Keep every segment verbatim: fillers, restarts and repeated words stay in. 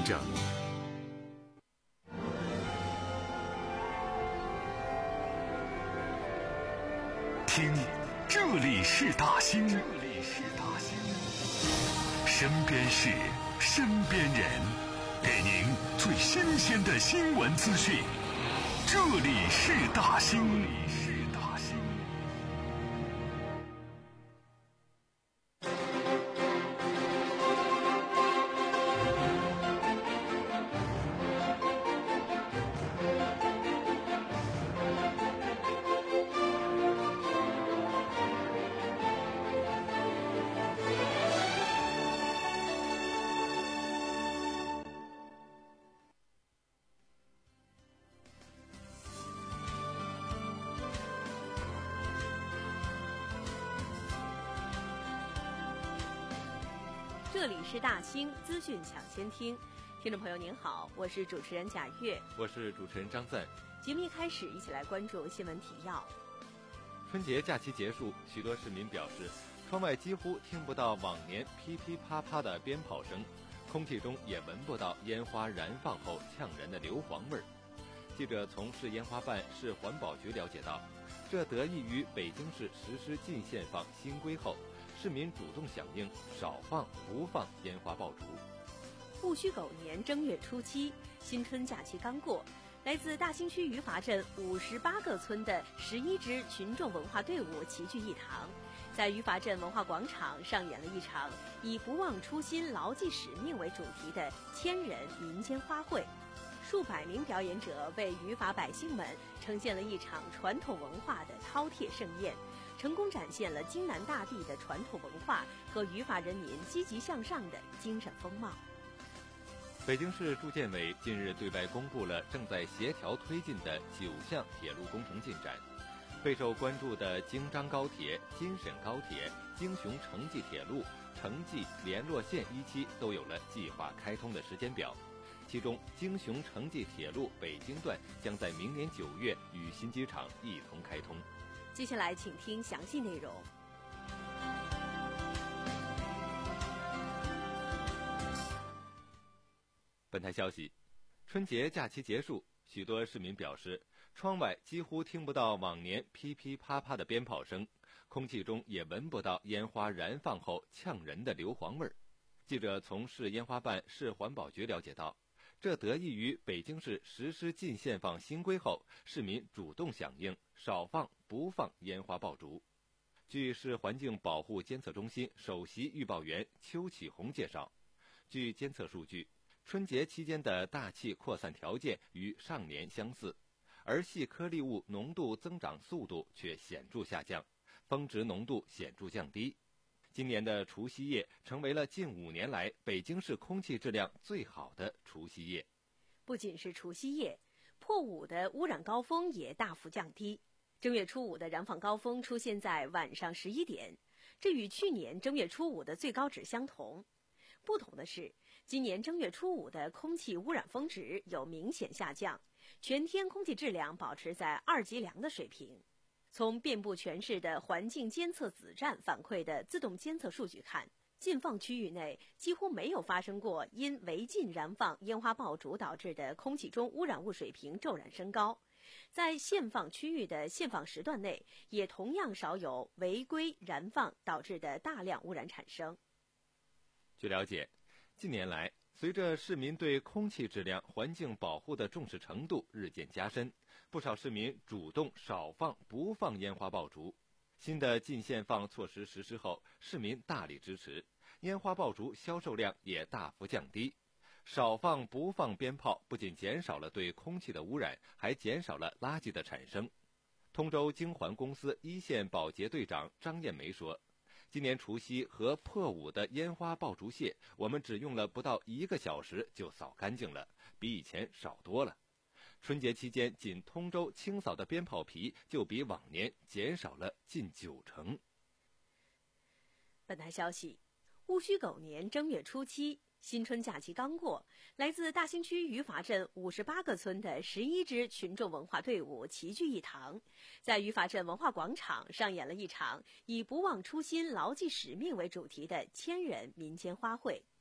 整。听，这里是大兴，这里是大兴，身边事，身边人，给您最新鲜的新闻资讯。这里是大兴，这里是大兴。 这里是大兴资讯抢先听，听众朋友您好，我是主持人贾月， 我是主持人张赞。 节目一开始，一起来关注新闻提要。 春节假期结束，许多市民表示，窗外几乎听不到往年噼噼啪啪的鞭炮声，空气中也闻不到烟花燃放后呛人的硫磺味儿。记者从市烟花办、市环保局了解到，这得益于北京市实施禁限放新规后，市民主动响应，少放不放烟花爆竹。 戊戌狗年正月初七，新春假期刚过，来自大兴区余华镇五十八个村的十一支群众文化队伍齐聚一堂，在余华镇文化广场上演了一场以不忘初心、牢记使命为主题的千人民间花卉。数百名表演者为余华百姓们呈现了一场传统文化的饕餮盛宴，成功展现了京南大地的传统文化和余华人民积极向上的精神风貌。 北京市住建委近日对外公布了正在协调推进的九项铁路工程进展，备受关注的京张高铁、京沈高铁、京雄城际铁路、城际联络线一期都有了计划开通的时间表。其中，京雄城际铁路北京段将在明年九月与新机场一同开通。 接下来，请听详细内容。 本台消息，春节假期结束，许多市民表示，窗外几乎听不到往年噼噼啪啪的鞭炮声，空气中也闻不到烟花燃放后呛人的硫磺味儿。记者从市烟花办、市环保局了解到，这得益于北京市实施禁限放新规后，市民主动响应，少放不放烟花爆竹。据市环境保护监测中心首席预报员邱启红介绍，据监测数据，春节期间的大气扩散条件与上年相似，而细颗粒物浓度增长速度却显著下降，峰值浓度显著降低。今年的除夕夜成为了近五年来北京市空气质量最好的除夕夜。 不仅是除夕夜，破五的污染高峰也大幅降低。正月初五的燃放高峰出现在晚上十一点，这与去年正月初五的最高值相同。不同的是，今年正月初五的空气污染峰值有明显下降，全天空气质量保持在二级良的水平。从遍布全市的环境监测子站反馈的自动监测数据看，禁放区域内几乎没有发生过因违禁燃放烟花爆竹导致的空气中污染物水平骤然升高。在限放区域的限放时段内，也同样少有违规燃放导致的大量污染产生。 据了解，近年来，随着市民对空气质量、环境保护的重视程度日渐加深，不少市民主动少放不放烟花爆竹。新的禁限放措施实施后，市民大力支持，烟花爆竹销售量也大幅降低。少放不放鞭炮不仅减少了对空气的污染，还减少了垃圾的产生。通州京环公司一线保洁队长张艳梅说，今年除夕和破五的烟花爆竹屑，我们只用了不到一个小时就扫干净了，比以前少多了。春节期间，仅通州清扫的鞭炮皮就比往年减少了近九成。 本台消息，戊戌狗年正月初七，新春假期刚过，来自大兴区余华镇五十八个村的十一支群众文化队伍齐聚一堂，在余华镇文化广场上演了一场以不忘初心、牢记使命为主题的千人民间花卉。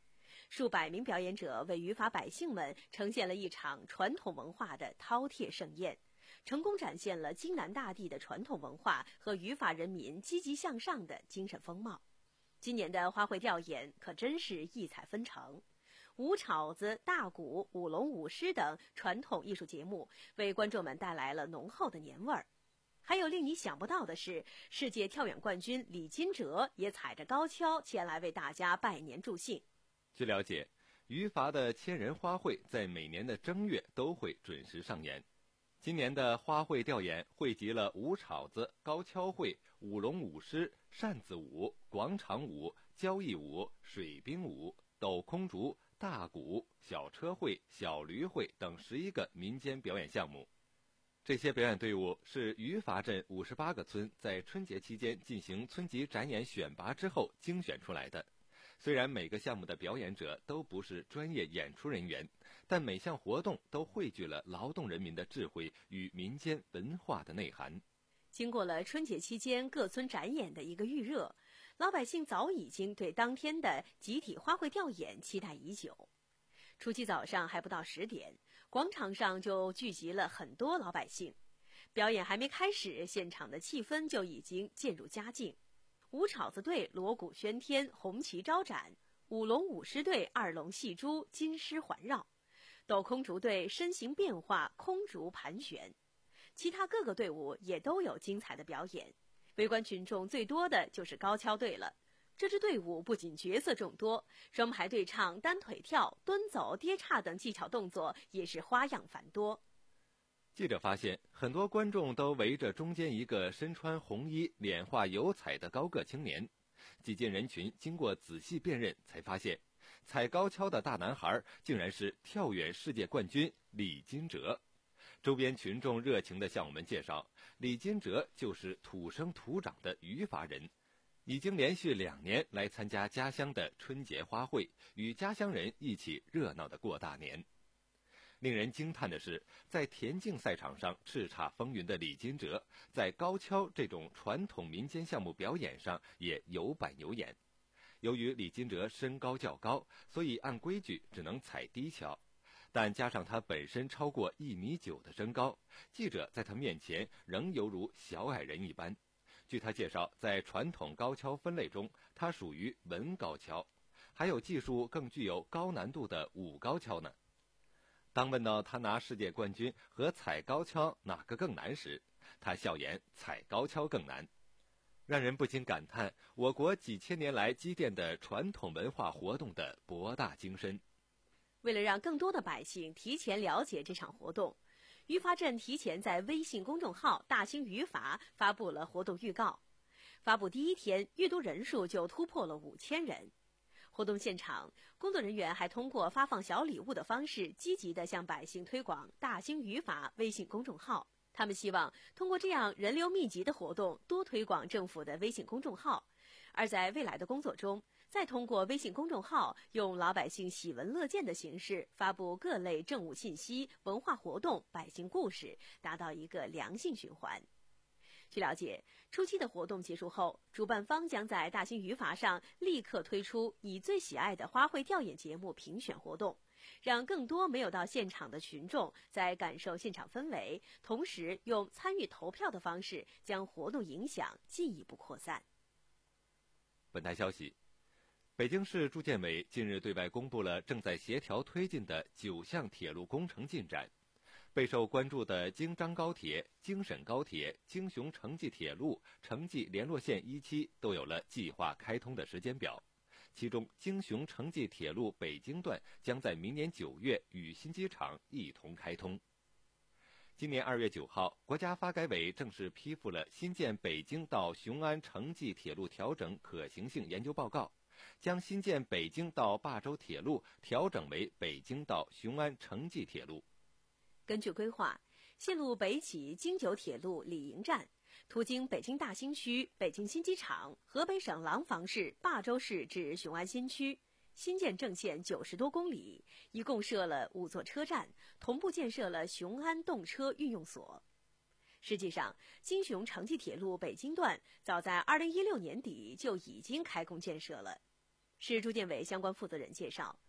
数百名表演者为语法百姓们呈现了一场传统文化的饕餮盛宴，成功展现了京南大地的传统文化和语法人民积极向上的精神风貌。今年的花卉吊唁可真是异彩纷呈，舞晁子、大鼓、舞龙舞狮等传统艺术节目为观众们带来了浓厚的年味儿。还有令你想不到的是，世界跳远冠军李金哲也踩着高跷前来为大家拜年助兴。 据了解，余华的千人花卉在每年的正月都会准时上演。今年的花卉吊唁汇集了舞晁子、高跷会、舞龙舞狮、扇子舞、广场舞、交谊舞、水兵舞、斗空竹、大鼓、小车会、小驴会等十一个民间表演项目。这些表演队伍是余华镇五十八个村在春节期间进行村级展演选拔之后精选出来的。虽然每个项目的表演者都不是专业演出人员，但每项活动都汇聚了劳动人民的智慧与民间文化的内涵。 经过了春节期间各村展演的一个预热，老百姓早已经对当天的集体花卉吊唁期待已久。初七早上还不到十点，广场上就聚集了很多老百姓。表演还没开始，现场的气氛就已经渐入佳境。舞晁子队锣鼓喧天，红旗招展；舞龙舞狮队二龙戏珠，金狮环绕；斗空竹队身形变化，空竹盘旋。其他各个队伍也都有精彩的表演。围观群众最多的就是高跷队了。这支队伍不仅角色众多，双排对唱、单腿跳、蹲走、跌叉等技巧动作也是花样繁多。 记者发现，很多观众都围着中间一个身穿红衣、脸画油彩的高个青年。挤进人群，经过仔细辨认，才发现踩高跷的大男孩竟然是跳远世界冠军李金哲。周边群众热情地向我们介绍，李金哲就是土生土长的余华人，已经连续两年来参加家乡的春节花卉，与家乡人一起热闹地过大年。令人惊叹的是，在田径赛场上叱咤风云的李金哲，在高跷这种传统民间项目表演上也有板有眼。由于李金哲身高较高，所以按规矩只能踩低跷，但加上他本身超过一米九的身高，记者在他面前仍犹如小矮人一般。据他介绍，在传统高跷分类中，他属于文高跷，还有技术更具有高难度的武高跷呢。当问到他拿世界冠军和踩高跷哪个更难时，他笑言踩高跷更难，让人不禁感叹我国几千年来积淀的传统文化活动的博大精深。 为了让更多的百姓提前了解这场活动，余华镇提前在微信公众号大兴余法发布了活动预告。发布第一天，阅读人数就突破了五千人。活动现场，工作人员还通过发放小礼物的方式，积极地向百姓推广大兴余法微信公众号。他们希望通过这样人流密集的活动，多推广政府的微信公众号。而在未来的工作中，再通过微信公众号，用老百姓喜闻乐见的形式发布各类政务信息、文化活动、百姓故事，达到一个良性循环。据了解，初期的活动结束后，主办方将在大兴余法上立刻推出你最喜爱的花卉吊唁节目评选活动，让更多没有到现场的群众在感受现场氛围，同时用参与投票的方式将活动影响进一步扩散。 本台消息，北京市住建委近日对外公布了正在协调推进的九项铁路工程进展。备受关注的京张高铁、京沈高铁、京雄城际铁路、城际联络线一期都有了计划开通的时间表。其中，京雄城际铁路北京段将在明年九月与新机场一同开通。今年二月九号，国家发改委正式批复了新建北京到雄安城际铁路调整可行性研究报告，将新建北京到霸州铁路调整为北京到雄安城际铁路。 根据规划，线路北起京九铁路李营站，途经北京大兴区、北京新机场、河北省廊坊市、霸州市至雄安新区，新建正线九十多公里，一共设了五座车站，同步建设了雄安动车运用所。实际上，京雄城际铁路北京段早在二零一六年底就已经开工建设了。市住建委相关负责人介绍，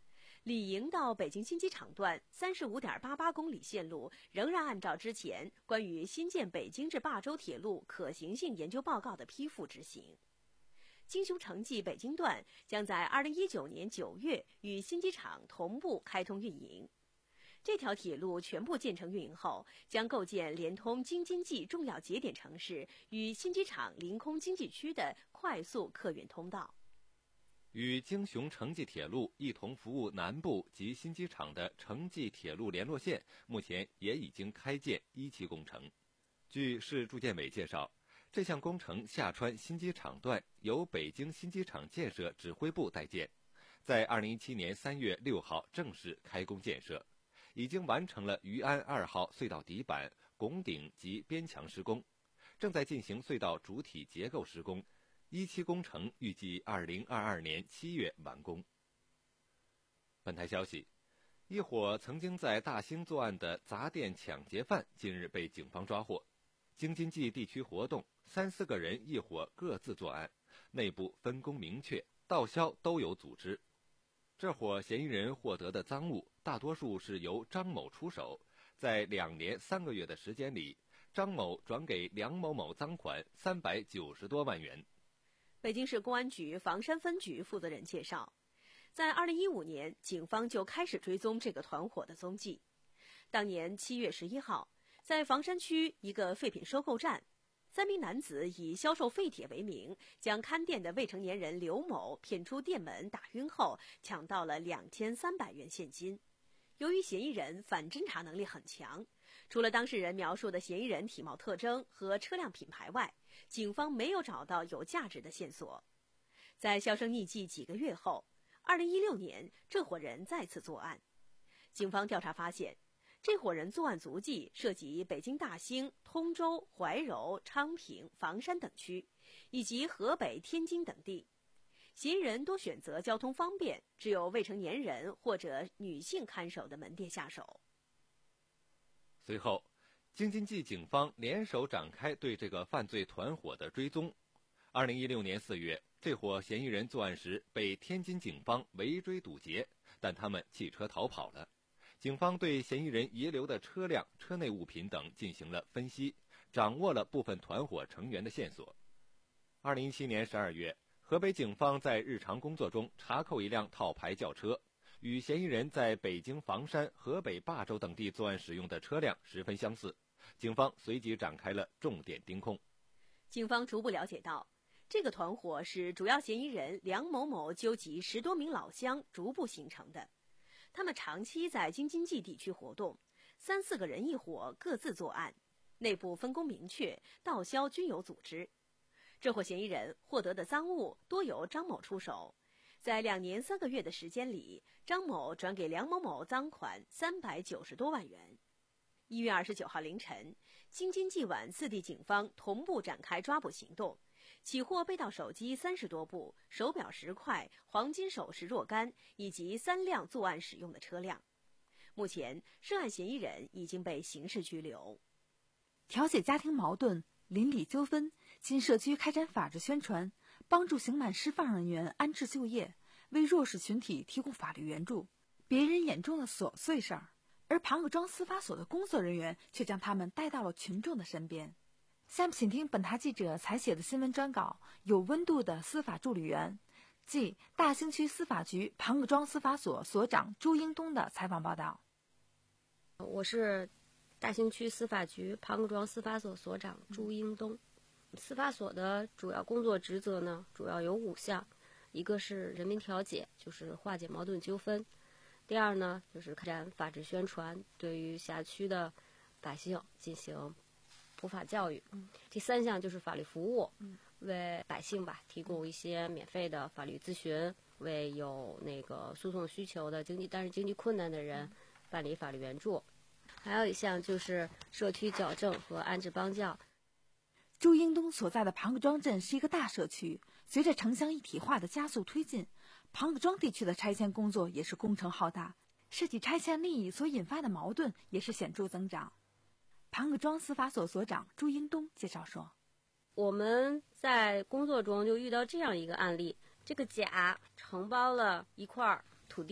李营到北京新机场段三十五点八八公里线路仍然按照之前关于新建北京至霸州铁路可行性研究报告的批复执行。京雄城际北京段将在二零一九年九月与新机场同步开通运营。这条铁路全部建成运营后，将构建连通京津冀重要节点城市与新机场临空经济区的快速客运通道。 与京雄城际铁路一同服务南部及新机场的城际铁路联络线，目前也已经开建一期工程。据市住建委介绍，这项工程下穿新机场段由北京新机场建设指挥部代建，在二零一七年三月六号正式开工建设，已经完成了余安二号隧道底板、拱顶及边墙施工，正在进行隧道主体结构施工。一期工程预计二零二二年七月完工。本台消息，一伙曾经在大兴作案的砸店抢劫犯近日被警方抓获。京津冀地区活动，三四个人一伙各自作案，内部分工明确，盗销都有组织。这伙嫌疑人获得的赃物大多数是由张某出手，在两年三个月的时间里，张某转给梁某某赃款三百九十多万元。 北京市公安局房山分局负责人介绍，在二零一五年，警方就开始追踪这个团伙的踪迹。当年七月十一号，在房山区一个废品收购站，三名男子以销售废铁为名，将看店的未成年人刘某骗出店门打晕后，抢到了两千三百元现金。由于嫌疑人反侦查能力很强，除了当事人描述的嫌疑人体貌特征和车辆品牌外，警方没有找到有价值的线索。在销声匿迹几个月后，二零一六年，这伙人再次作案。警方调查发现，这伙人作案足迹涉及北京大兴、通州、怀柔、昌平、房山等区，以及河北、天津等地。嫌疑人多选择交通方便、只有未成年人或者女性看守的门店下手。 随后，京津冀警方联手展开对这个犯罪团伙的追踪。二零一六年四月，这伙嫌疑人作案时被天津警方围追堵截，但他们弃车逃跑了。警方对嫌疑人遗留的车辆、车内物品等进行了分析，掌握了部分团伙成员的线索。二零一七年十二月，河北警方在日常工作中查扣一辆套牌轿车，与嫌疑人在北京房山、河北霸州等地作案使用的车辆十分相似，警方随即展开了重点盯控。 警方逐步了解到，这个团伙是主要嫌疑人梁某某纠集十多名老乡逐步形成的。他们长期在京津冀地区活动，三四个人一伙各自作案，内部分工明确，盗销均有组织。这伙嫌疑人获得的赃物多由张某出手，在两年三个月的时间里，张某转给梁某某赃款三百九十多万元。一月二十九号凌晨，京津冀皖四地警方同步展开抓捕行动，起获被盗手机三十多部、手表十块、黄金首饰若干以及三辆作案使用的车辆。目前，涉案嫌疑人已经被刑事拘留。 调解家庭矛盾、邻里纠纷，进社区开展法治宣传，帮助刑满释放人员安置就业，为弱势群体提供法律援助，别人眼中的琐碎事儿，而庞各庄司法所的工作人员却将他们带到了群众的身边。下面请听本台记者采写的新闻专稿《有温度的司法助理员》，即大兴区司法局庞各庄司法所所长朱英东的采访报道。 我是大兴区司法局庞各庄司法所所长朱英东。司法所的主要工作职责呢，主要有五项。一个是人民调解，就是化解矛盾纠纷；第二呢，就是开展法治宣传，对于辖区的百姓进行普法教育；嗯、第三项就是法律服务，嗯、为百姓吧提供一些免费的法律咨询，为有那个诉讼需求的经济但是经济困难的人办理法律援助。还有一项就是社区矫正和安置帮教。 朱英东所在的庞各庄镇是一个大社区，随着城乡一体化的加速推进，庞各庄地区的拆迁工作也是工程浩大，涉及拆迁利益所引发的矛盾也是显著增长。庞各庄司法所所长朱英东介绍说， 我们在工作中就遇到这样一个案例，这个甲承包了一块土地，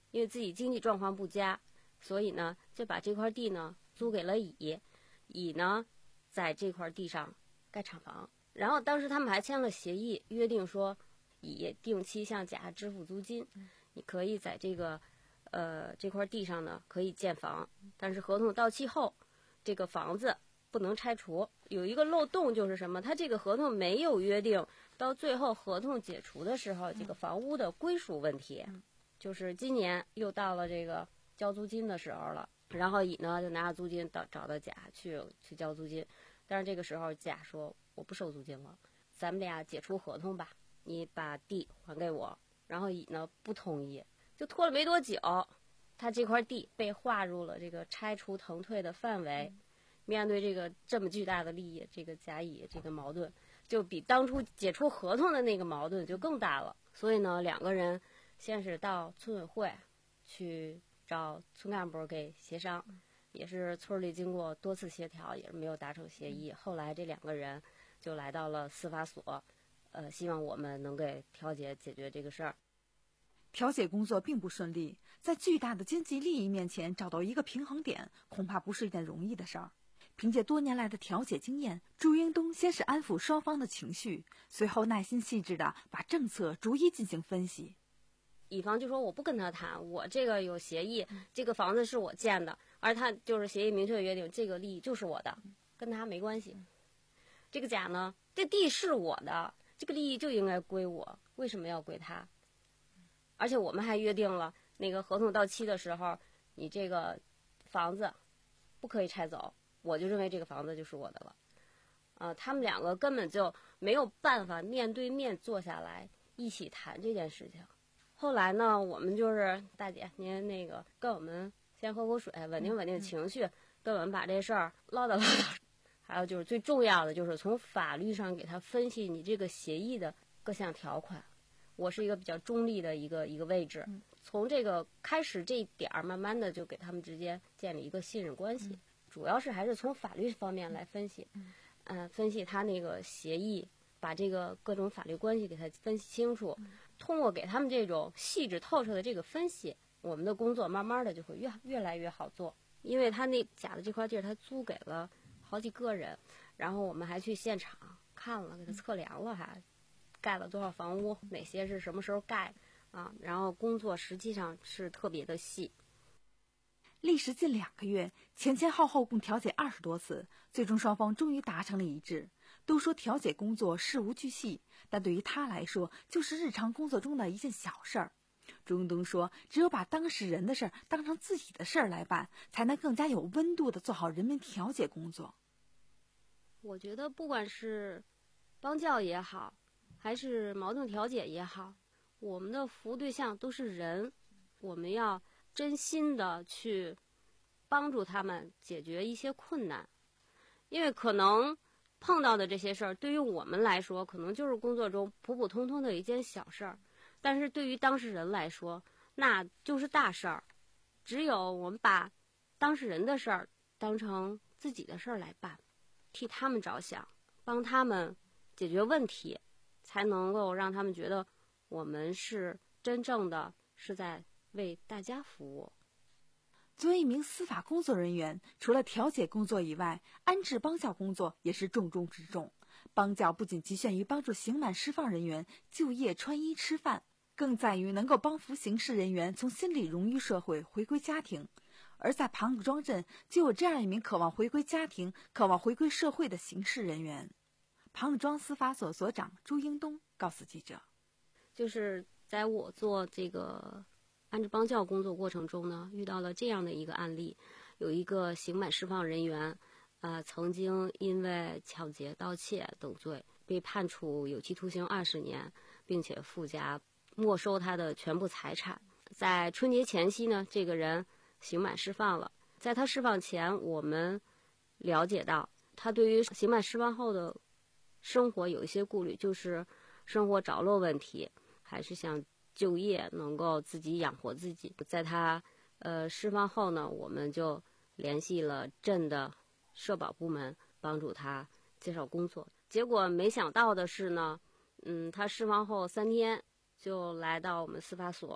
因为自己经济状况不佳，所以呢就把这块地呢租给了乙，乙呢在这块地上盖厂房。然后当时他们还签了协议，约定说乙定期向甲支付租金，你可以在这个呃这块地上呢可以建房，但是合同到期后这个房子不能拆除。有一个漏洞就是什么，他这个合同没有约定到最后合同解除的时候这个房屋的归属问题。就是今年又到了这个交租金的时候了，然后乙呢就拿着租金到找到甲去去交租金，但是这个时候甲说我不收租金了，咱们俩解除合同吧，你把地还给我。然后乙呢不同意，就拖了没多久，他这块地被划入了这个拆除腾退的范围。面对这个这么巨大的利益，这个甲乙这个矛盾就比当初解除合同的那个矛盾就更大了。所以呢两个人先是到村委会去找村干部给协商，也是村里经过多次协调也是没有达成协议。后来这两个人就来到了司法所，呃，希望我们能给调解解决这个事儿。 调解工作并不顺利，在巨大的经济利益面前找到一个平衡点，恐怕不是一件容易的事儿。凭借多年来的调解经验，朱英东先是安抚双方的情绪，随后耐心细致地把政策逐一进行分析。 乙方就说我不跟他谈，我这个有协议，这个房子是我建的，而他就是协议明确约定这个利益就是我的，跟他没关系。这个甲呢，这地是我的，这个利益就应该归我，为什么要归他？而且我们还约定了，那个合同到期的时候，你这个房子不可以拆走，我就认为这个房子就是我的了。啊、呃，他们两个根本就没有办法面对面坐下来一起谈这件事情。后来呢，我们就是大姐，您那个跟我们先喝口水，稳定稳定情绪，跟我们把这事儿唠叨唠叨。还有就是最重要的，就是从法律上给他分析你这个协议的各项条款。我是一个比较中立的一个一个位置，从这个开始这一点儿，慢慢的就给他们之间建立一个信任关系。主要是还是从法律方面来分析，嗯、呃，分析他那个协议，把这个各种法律关系给他分析清楚。通过给他们这种细致透彻的这个分析，我们的工作慢慢的就会越越来越好做。因为他那甲的这块地儿，他租给了好几个人，然后我们还去现场看了，给他测量了，还盖了多少房屋，哪些是什么时候盖啊？然后工作实际上是特别的细。 历时近两个月，前前后后共调解二十多次，最终双方终于达成了一致。都说调解工作事无巨细，但对于他来说，就是日常工作中的一件小事儿。朱英东说，只有把当事人的事儿当成自己的事儿来办，才能更加有温度地做好人民调解工作。 我觉得不管是帮教也好，还是矛盾调解也好，我们的服务对象都是人，我们要真心的去帮助他们解决一些困难。因为可能碰到的这些事儿，对于我们来说可能就是工作中普普通通的一件小事儿，但是对于当事人来说那就是大事儿。只有我们把当事人的事儿当成自己的事儿来办，替他们着想，帮他们解决问题，才能够让他们觉得我们是真正的是在为大家服务。 作为一名司法工作人员，除了调解工作以外，安置帮教工作也是重中之重。帮教不仅局限于帮助刑满释放人员就业、穿衣、吃饭，更在于能够帮扶刑事人员从心理融于社会，回归家庭。而在庞各庄镇，就有这样一名渴望回归家庭、渴望回归社会的刑事人员。庞各庄司法所所长朱英东告诉记者， 就是在我做这个安置帮教工作过程中呢，遇到了这样的一个案例，有一个刑满释放人员，呃，曾经因为抢劫、盗窃等罪被判处有期徒刑二十年，并且附加没收他的全部财产。在春节前夕呢，这个人刑满释放了。在他释放前，我们了解到他对于刑满释放后的生活有一些顾虑，就是生活着落问题，还是想就业能够自己养活自己。在他呃释放后呢，我们就联系了镇的社保部门，帮助他介绍工作。结果没想到的是呢，嗯，他释放后三天就来到我们司法所，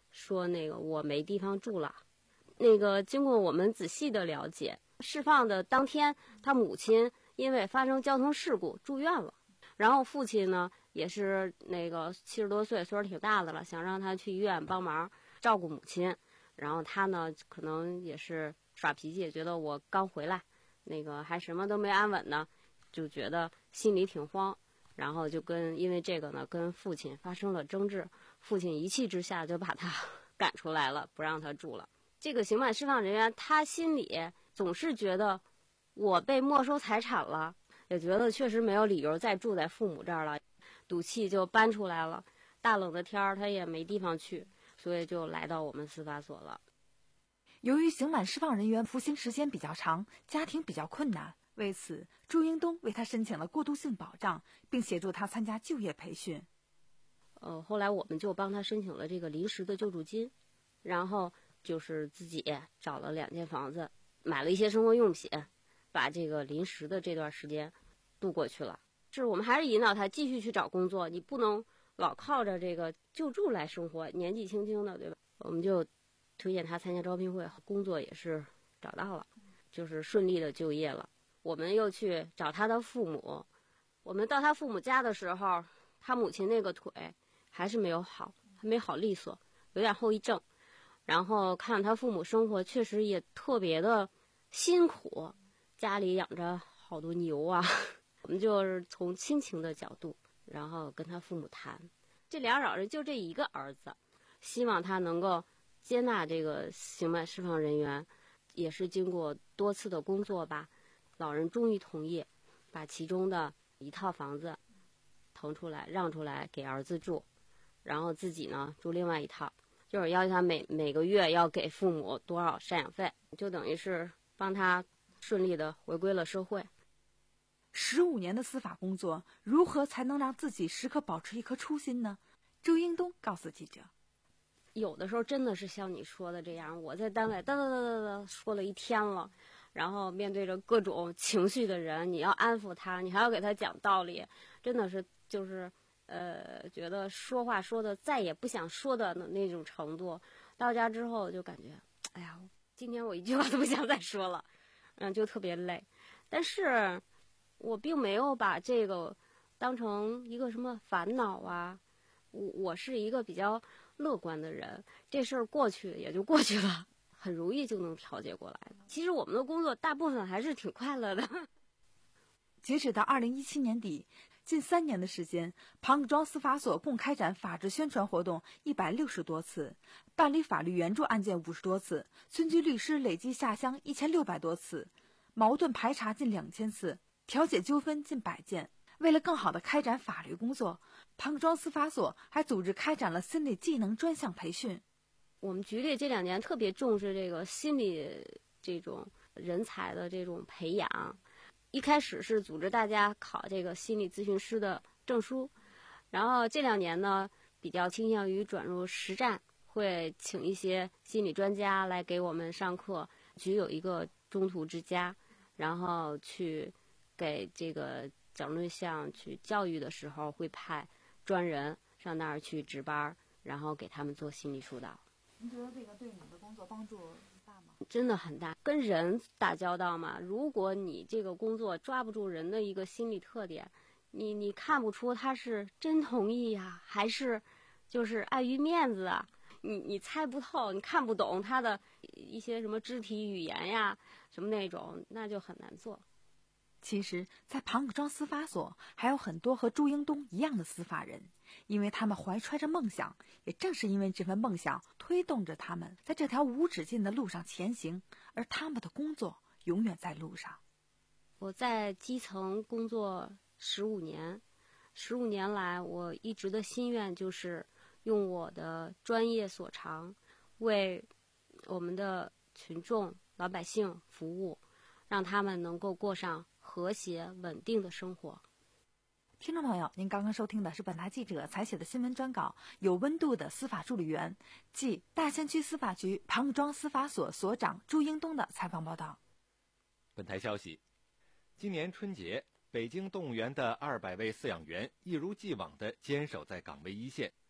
说那个我没地方住了。那个经过我们仔细的了解，释放的当天，他母亲因为发生交通事故住院了，然后父亲呢也是那个七十多岁，岁数挺大的了，想让他去医院帮忙照顾母亲，然后他呢可能也是耍脾气，觉得我刚回来，那个还什么都没安稳呢，就觉得心里挺慌，然后就跟因为这个呢跟父亲发生了争执，父亲一气之下就把他赶出来了，不让他住了。这个刑满释放人员他心里总是觉得我被没收财产了，也觉得确实没有理由再住在父母这儿了，赌气就搬出来了。大冷的天儿他也没地方去，所以就来到我们司法所了。 由于刑满释放人员服刑时间比较长，家庭比较困难，为此朱英东为他申请了过渡性保障，并协助他参加就业培训。 呃，后来我们就帮他申请了这个临时的救助金，然后就是自己找了两间房子，买了一些生活用品，把这个临时的这段时间度过去了。是我们还是引导他继续去找工作，你不能老靠着这个救助来生活，年纪轻轻的，对吧？我们就推荐他参加招聘会，工作也是找到了，就是顺利的就业了。我们又去找他的父母，我们到他父母家的时候，他母亲那个腿还是没有好，还没好利索，有点后遗症。然后看他父母生活确实也特别的辛苦，家里养着好多牛啊。我们就是从亲情的角度，然后跟他父母谈，这俩老人就这一个儿子，希望他能够接纳这个刑满释放人员，也是经过多次的工作吧，老人终于同意把其中的一套房子腾出来让出来给儿子住，然后自己呢住另外一套，就是要求他每每个月要给父母多少赡养费，就等于是帮他顺利的回归了社会。 十五年的司法工作，如何才能让自己时刻保持一颗初心呢？朱英东告诉记者， 有的时候真的是像你说的这样，我在单位哒哒哒哒哒说了一天了，然后面对着各种情绪的人，你要安抚他，你还要给他讲道理，真的是就是呃，觉得说话说的再也不想说的那种程度。到家之后就感觉，哎呀，今天我一句话都不想再说了，嗯，就特别累。但是我并没有把这个当成一个什么烦恼啊，我我是一个比较乐观的人，这事儿过去也就过去了，很容易就能调节过来的。其实我们的工作大部分还是挺快乐的。 截止到二零一七年底，近三年的时间，庞各庄司法所共开展法治宣传活动一百六十多次，办理法律援助案件五十多次，村居律师累计下乡一千六百多次，矛盾排查近两千次，调解纠纷近百件。为了更好地开展法律工作，庞各庄司法所还组织开展了心理技能专项培训。 我们局里这两年特别重视这个心理这种人才的这种培养，一开始是组织大家考这个心理咨询师的证书，然后这两年呢比较倾向于转入实战，会请一些心理专家来给我们上课。局有一个中途之家，然后去给这个矫正对象去教育的时候，会派专人上那儿去值班，然后给他们做心理疏导。 您觉得这个对你的工作帮助大吗？ 真的很大，跟人打交道嘛，如果你这个工作抓不住人的一个心理特点，你你看不出他是真同意呀，还是就是碍于面子啊，你你猜不透，你看不懂他的一些什么肢体语言呀，什么那种，那就很难做。 其实在庞各庄司法所还有很多和朱英东一样的司法人，因为他们怀揣着梦想，也正是因为这份梦想推动着他们在这条无止境的路上前行，而他们的工作永远在路上。 我在基层工作十五年，十五年来我一直的心愿就是用我的专业所长为我们的群众老百姓服务，让他们能够过上和谐稳定的生活。 听众朋友，您刚刚收听的是本台记者采写的新闻专稿，有温度的司法助理员，即大兴区司法局庞各庄司法所所长朱英东的采访报道。 本台消息，今年春节，北京动物园的二百位饲养员一如既往地坚守在岗位一线，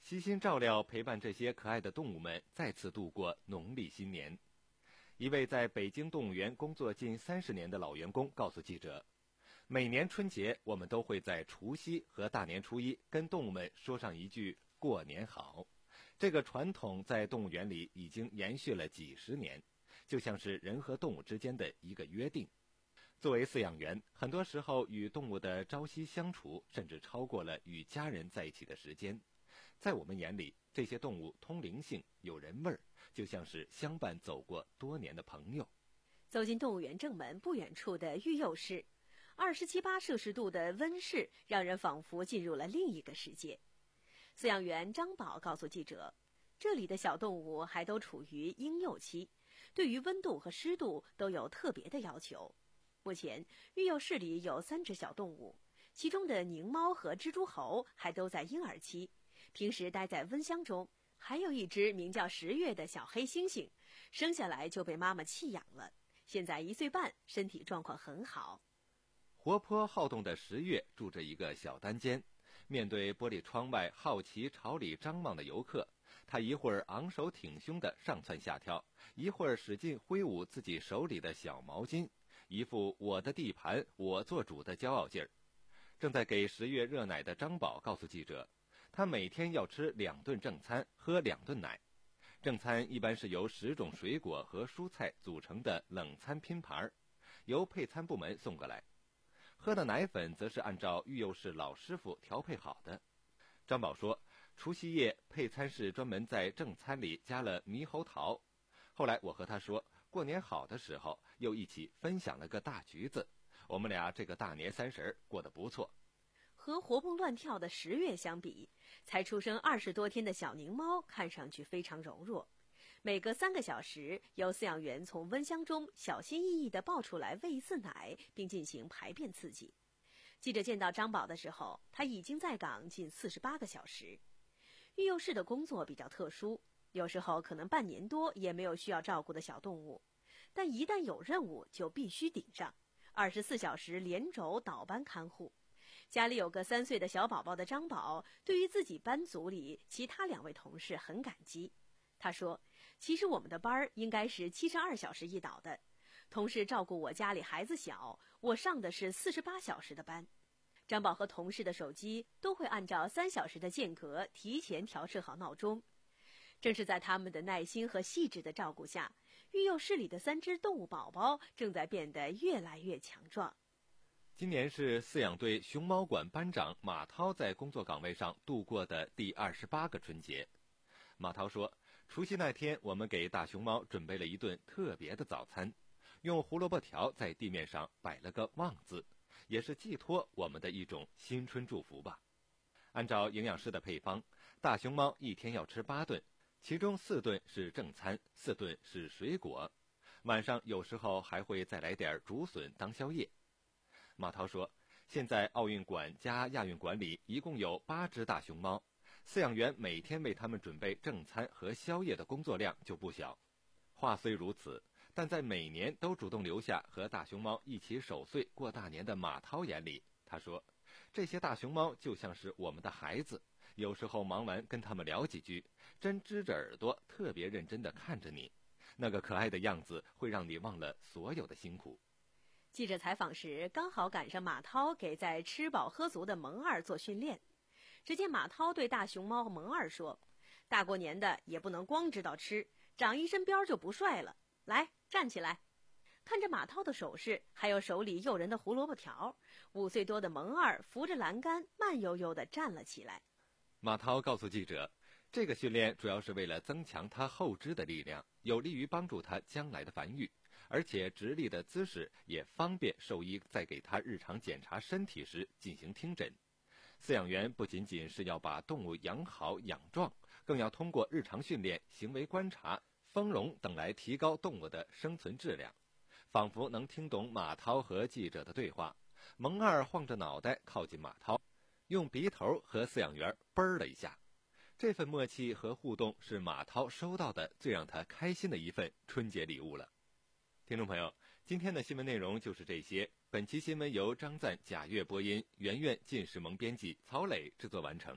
悉心照料陪伴这些可爱的动物们再次度过农历新年。一位在北京动物园工作近三十年的老员工告诉记者，每年春节我们都会在除夕和大年初一跟动物们说上一句过年好。这个传统在动物园里已经延续了几十年，就像是人和动物之间的一个约定。作为饲养员，很多时候与动物的朝夕相处甚至超过了与家人在一起的时间。在我们眼里，这些动物通灵性，有人味儿，就像是相伴走过多年的朋友。 走进动物园正门不远处的育幼室，二十七八摄氏度的温室让人仿佛进入了另一个世界。饲养员张宝告诉记者，这里的小动物还都处于婴幼期，对于温度和湿度都有特别的要求。目前育幼室里有三只小动物，其中的狞猫和蜘蛛猴还都在婴儿期，平时待在温箱中，还有一只名叫十月的小黑猩猩，生下来就被妈妈弃养了，现在一岁半，身体状况很好。 活泼好动的十月住着一个小单间，面对玻璃窗外好奇朝里张望的游客，他一会儿昂首挺胸地上蹿下跳，一会儿使劲挥舞自己手里的小毛巾，一副我的地盘我做主的骄傲劲儿。正在给十月热奶的张宝告诉记者，他每天要吃两顿正餐，喝两顿奶。正餐一般是由十种水果和蔬菜组成的冷餐拼盘，由配餐部门送过来。喝的奶粉则是按照育幼室老师傅调配好的。张宝说，除夕夜配餐是专门在正餐里加了猕猴桃。后来我和他说，过年好的时候又一起分享了个大橘子，我们俩这个大年三十过得不错。 和活蹦乱跳的十月相比，才出生二十多天的小狞猫看上去非常柔弱。每隔三个小时，由饲养员从温箱中小心翼翼地抱出来喂一次奶，并进行排便刺激。记者见到张宝的时候，他已经在岗近四十八个小时。育幼室的工作比较特殊，有时候可能半年多也没有需要照顾的小动物，但一旦有任务就必须顶上，二十四小时连轴倒班看护。家里有个三岁的小宝宝的张宝，对于自己班组里其他两位同事很感激。他说，其实我们的班儿应该是七十二小时一倒的，同事照顾我家里孩子小，我上的是四十八小时的班。张宝和同事的手机都会按照三小时的间隔提前调设好闹钟。正是在他们的耐心和细致的照顾下，育幼室里的三只动物宝宝正在变得越来越强壮。 今年是饲养队熊猫馆班长马涛在工作岗位上度过的第二十八个春节。马涛说，除夕那天我们给大熊猫准备了一顿特别的早餐，用胡萝卜条在地面上摆了个旺字，也是寄托我们的一种新春祝福吧。按照营养师的配方，大熊猫一天要吃八顿，其中四顿是正餐，四顿是水果，晚上有时候还会再来点竹笋当宵夜。马涛说，现在奥运馆加亚运馆里一共有八只大熊猫，饲养员每天为他们准备正餐和宵夜的工作量就不小。话虽如此，但在每年都主动留下和大熊猫一起守岁过大年的马涛眼里，他说，这些大熊猫就像是我们的孩子，有时候忙完跟他们聊几句，真支着耳朵特别认真地看着你，那个可爱的样子会让你忘了所有的辛苦。 记者采访时刚好赶上马涛给在吃饱喝足的萌二做训练。只见马涛对大熊猫萌二说，大过年的也不能光知道吃，长一身膘就不帅了，来站起来。看着马涛的手势，还有手里诱人的胡萝卜条，五岁多的萌二扶着栏杆慢悠悠地站了起来。 马涛告诉记者，这个训练主要是为了增强他后肢的力量，有利于帮助他将来的繁育，而且直立的姿势也方便兽医在给他日常检查身体时进行听诊。饲养员不仅仅是要把动物养好养壮，更要通过日常训练、行为观察、丰容等来提高动物的生存质量。仿佛能听懂马涛和记者的对话，萌二晃着脑袋靠近马涛，用鼻头和饲养员啵了一下。这份默契和互动是马涛收到的最让他开心的一份春节礼物了。听众朋友，今天的新闻内容就是这些。本期新闻由张赞、贾月播音，圆圆、靳世萌编辑，曹磊制作完成。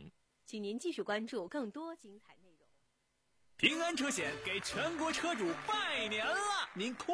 请您继续关注更多精彩内容。 平安车险给全国车主拜年了，您